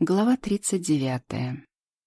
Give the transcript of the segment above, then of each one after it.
Глава 39.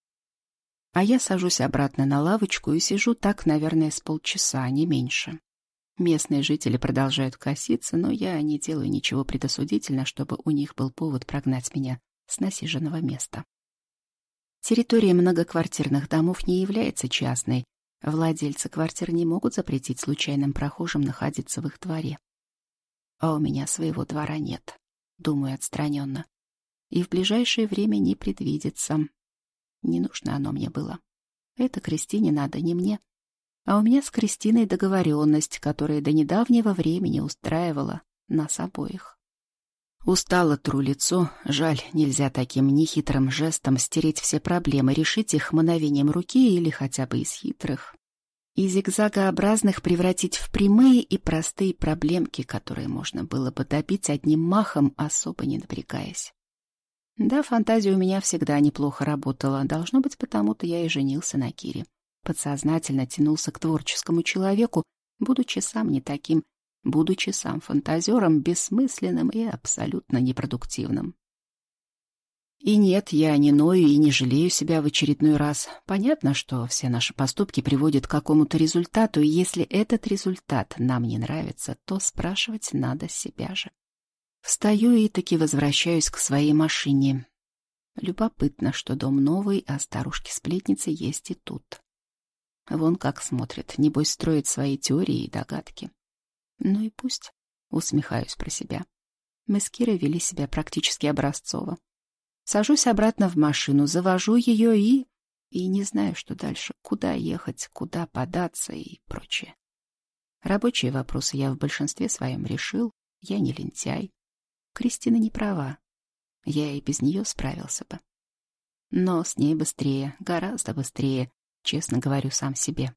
А я сажусь обратно на лавочку и сижу так, наверное, с полчаса, не меньше. Местные жители продолжают коситься, но я не делаю ничего предосудительно, чтобы у них был повод прогнать меня с насиженного места. Территория многоквартирных домов не является частной. Владельцы квартир не могут запретить случайным прохожим находиться в их дворе. А у меня своего двора нет, думаю отстраненно. И в ближайшее время не предвидится. Не нужно оно мне было. Это Кристине надо, не мне. А у меня с Кристиной договоренность, которая до недавнего времени устраивала нас обоих. Устало тру лицо, жаль, нельзя таким нехитрым жестом стереть все проблемы, решить их мановением руки или хотя бы из хитрых. И зигзагообразных превратить в прямые и простые проблемки, которые можно было бы добить одним махом, особо не напрягаясь. Да, фантазия у меня всегда неплохо работала. Должно быть, потому-то я и женился на Кире. Подсознательно тянулся к творческому человеку, будучи сам не таким, будучи сам фантазером, бессмысленным и абсолютно непродуктивным. И нет, я не ною и не жалею себя в очередной раз. Понятно, что все наши поступки приводят к какому-то результату, и если этот результат нам не нравится, то спрашивать надо себя же. Встаю и таки возвращаюсь к своей машине. Любопытно, что дом новый, а старушки-сплетницы есть и тут. Вон как смотрит, небось строит свои теории и догадки. Ну и пусть, усмехаюсь про себя. Мы с Кирой вели себя практически образцово. Сажусь обратно в машину, завожу ее и не знаю, что дальше, куда ехать, куда податься и прочее. Рабочие вопросы я в большинстве своем решил, я не лентяй. Кристина не права. Я и без нее справился бы. Но с ней быстрее, гораздо быстрее, честно говорю сам себе.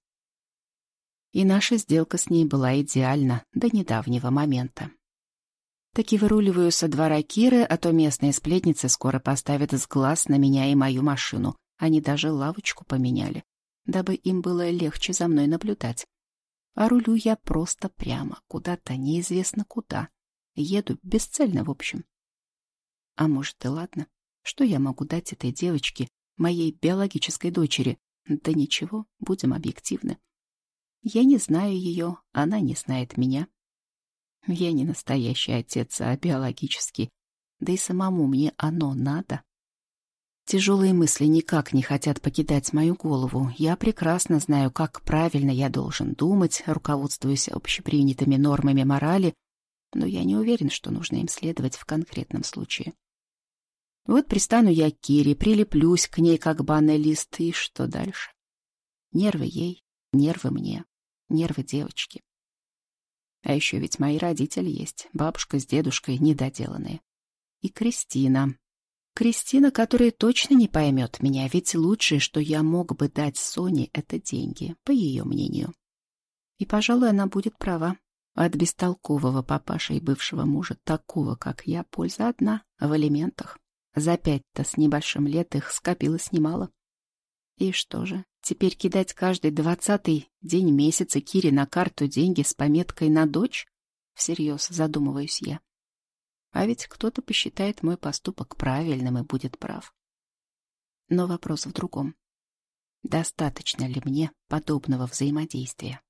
И наша сделка с ней была идеальна до недавнего момента. Таки выруливаю со двора Киры, а то местные сплетницы скоро поставят с глаз на меня и мою машину. Они даже лавочку поменяли, дабы им было легче за мной наблюдать. А рулю я просто прямо, куда-то неизвестно куда. Еду бесцельно, в общем. А может и ладно, что я могу дать этой девочке, моей биологической дочери? Да ничего, будем объективны. Я не знаю ее, она не знает меня. Я не настоящий отец, а биологический. Да и самому мне оно надо. Тяжелые мысли никак не хотят покидать мою голову. Я прекрасно знаю, как правильно я должен думать, руководствуясь общепринятыми нормами морали, но я не уверен, что нужно им следовать в конкретном случае. Вот пристану я к Кире, прилеплюсь к ней, как банный лист, и что дальше? Нервы ей, нервы мне, нервы девочки. А еще ведь мои родители есть, бабушка с дедушкой недоделанные. И Кристина. Кристина, которая точно не поймет меня, ведь лучшее, что я мог бы дать Соне, это деньги, по ее мнению. И, пожалуй, она будет права. От бестолкового папаши и бывшего мужа, такого, как я, польза одна — в алиментах. За 5-то с небольшим лет их скопилось немало. И что же, теперь кидать каждый 20-й день месяца Кире на карту деньги с пометкой «на дочь»? Всерьез задумываюсь я. А ведь кто-то посчитает мой поступок правильным и будет прав. Но вопрос в другом. Достаточно ли мне подобного взаимодействия?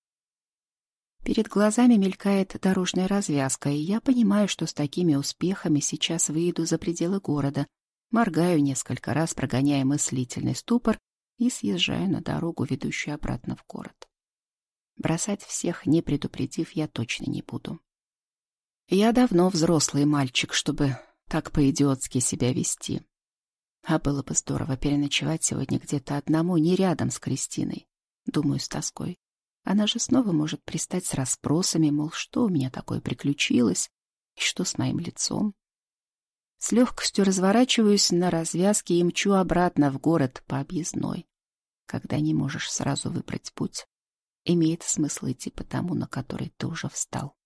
Перед глазами мелькает дорожная развязка, и я понимаю, что с такими успехами сейчас выйду за пределы города, моргаю несколько раз, прогоняя мыслительный ступор, и съезжаю на дорогу, ведущую обратно в город. Бросать всех, не предупредив, я точно не буду. Я давно взрослый мальчик, чтобы так по-идиотски себя вести. А было бы здорово переночевать сегодня где-то одному, не рядом с Кристиной, думаю с тоской. Она же снова может пристать с расспросами, мол, что у меня такое приключилось, и что с моим лицом. С легкостью разворачиваюсь на развязке и мчу обратно в город по объездной. Когда не можешь сразу выбрать путь, имеет смысл идти по тому, на который ты уже встал.